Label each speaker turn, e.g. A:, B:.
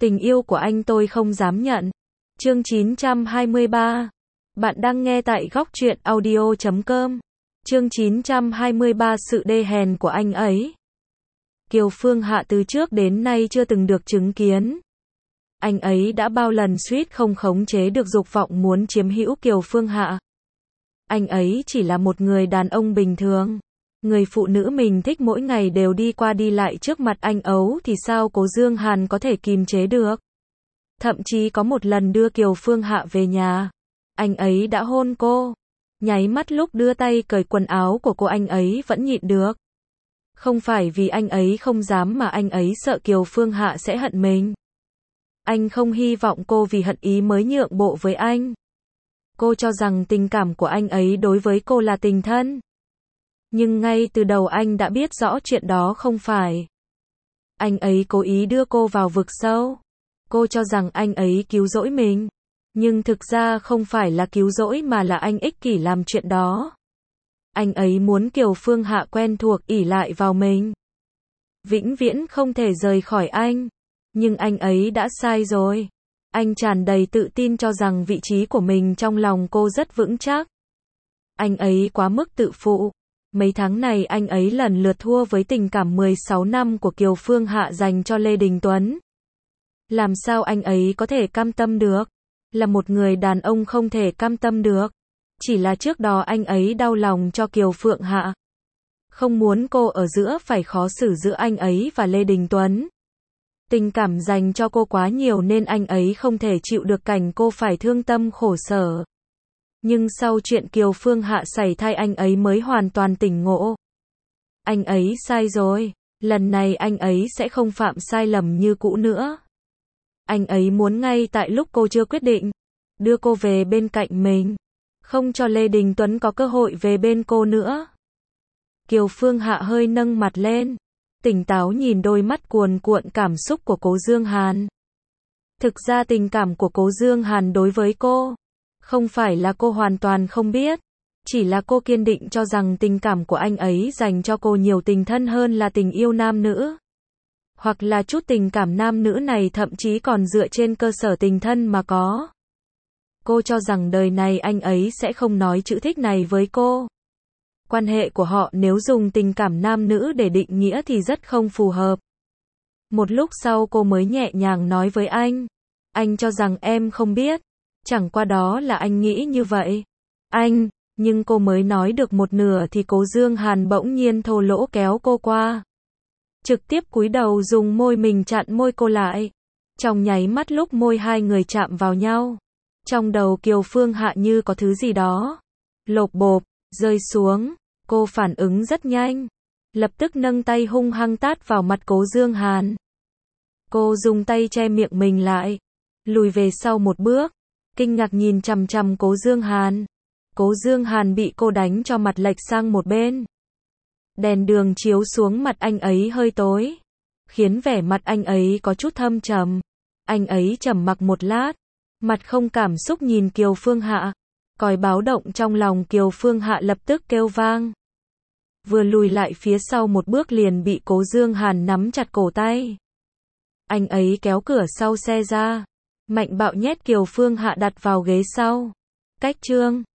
A: Tình yêu của anh tôi không dám nhận. Chương 923. Bạn đang nghe tại góc truyện audio.com. Chương 923 sự đê hèn của anh ấy. Kiều Phương Hạ từ trước đến nay chưa từng được chứng kiến. Anh ấy đã bao lần suýt không khống chế được dục vọng muốn chiếm hữu Kiều Phương Hạ. Anh ấy chỉ là một người đàn ông bình thường. Người phụ nữ mình thích mỗi ngày đều đi qua đi lại trước mặt anh ấu thì sao Cố Dương Hàn có thể kìm chế được. Thậm chí có một lần đưa Kiều Phương Hạ về nhà. Anh ấy đã hôn cô. Nháy mắt lúc đưa tay cởi quần áo của cô anh ấy vẫn nhịn được. Không phải vì anh ấy không dám mà anh ấy sợ Kiều Phương Hạ sẽ hận mình. Anh không hy vọng cô vì hận ý mới nhượng bộ với anh. Cô cho rằng tình cảm của anh ấy đối với cô là tình thân. Nhưng ngay từ đầu anh đã biết rõ chuyện đó không phải. Anh ấy cố ý đưa cô vào vực sâu. Cô cho rằng anh ấy cứu rỗi mình. Nhưng thực ra không phải là cứu rỗi mà là anh ích kỷ làm chuyện đó. Anh ấy muốn Kiều Phương Hạ quen thuộc ỷ lại vào mình. Vĩnh viễn không thể rời khỏi anh. Nhưng anh ấy đã sai rồi. Anh tràn đầy tự tin cho rằng vị trí của mình trong lòng cô rất vững chắc. Anh ấy quá mức tự phụ. Mấy tháng này anh ấy lần lượt thua với tình cảm 16 năm của Kiều Phương Hạ dành cho Lê Đình Tuấn. Làm sao anh ấy có thể cam tâm được? Là một người đàn ông không thể cam tâm được. Chỉ là trước đó anh ấy đau lòng cho Kiều Phương Hạ. Không muốn cô ở giữa phải khó xử giữa anh ấy và Lê Đình Tuấn. Tình cảm dành cho cô quá nhiều nên anh ấy không thể chịu được cảnh cô phải thương tâm khổ sở. Nhưng sau chuyện Kiều Phương Hạ sảy thai anh ấy mới hoàn toàn tỉnh ngộ. Anh ấy sai rồi. Lần này anh ấy sẽ không phạm sai lầm như cũ nữa. Anh ấy muốn ngay tại lúc cô chưa quyết định, đưa cô về bên cạnh mình. Không cho Lê Đình Tuấn có cơ hội về bên cô nữa. Kiều Phương Hạ hơi nâng mặt lên. Tỉnh táo nhìn đôi mắt cuồn cuộn cảm xúc của Cố Dương Hàn. Thực ra tình cảm của Cố Dương Hàn đối với cô, không phải là cô hoàn toàn không biết. Chỉ là cô kiên định cho rằng tình cảm của anh ấy dành cho cô nhiều tình thân hơn là tình yêu nam nữ. Hoặc là chút tình cảm nam nữ này thậm chí còn dựa trên cơ sở tình thân mà có. Cô cho rằng đời này anh ấy sẽ không nói chữ thích này với cô. Quan hệ của họ nếu dùng tình cảm nam nữ để định nghĩa thì rất không phù hợp. Một lúc sau cô mới nhẹ nhàng nói với anh. Anh cho rằng em không biết. Chẳng qua đó là anh nghĩ như vậy. Anh, nhưng cô mới nói được một nửa thì Cố Dương Hàn bỗng nhiên thô lỗ kéo cô qua. Trực tiếp cúi đầu dùng môi mình chặn môi cô lại. Trong nháy mắt lúc môi hai người chạm vào nhau. Trong đầu Kiều Phương Hạ như có thứ gì đó. Lộp bộp, rơi xuống. Cô phản ứng rất nhanh. Lập tức nâng tay hung hăng tát vào mặt Cố Dương Hàn. Cô dùng tay che miệng mình lại. Lùi về sau một bước. Kinh ngạc nhìn chằm chằm Cố Dương Hàn. Cố Dương Hàn bị cô đánh cho mặt lệch sang một bên. Đèn đường chiếu xuống mặt anh ấy hơi tối. Khiến vẻ mặt anh ấy có chút thâm trầm. Anh ấy trầm mặc một lát. Mặt không cảm xúc nhìn Kiều Phương Hạ. Còi báo động trong lòng Kiều Phương Hạ lập tức kêu vang. Vừa lùi lại phía sau một bước liền bị Cố Dương Hàn nắm chặt cổ tay. Anh ấy kéo cửa sau xe ra. Mạnh bạo nhét Kiều Phương Hạ đặt vào ghế sau. Cách chương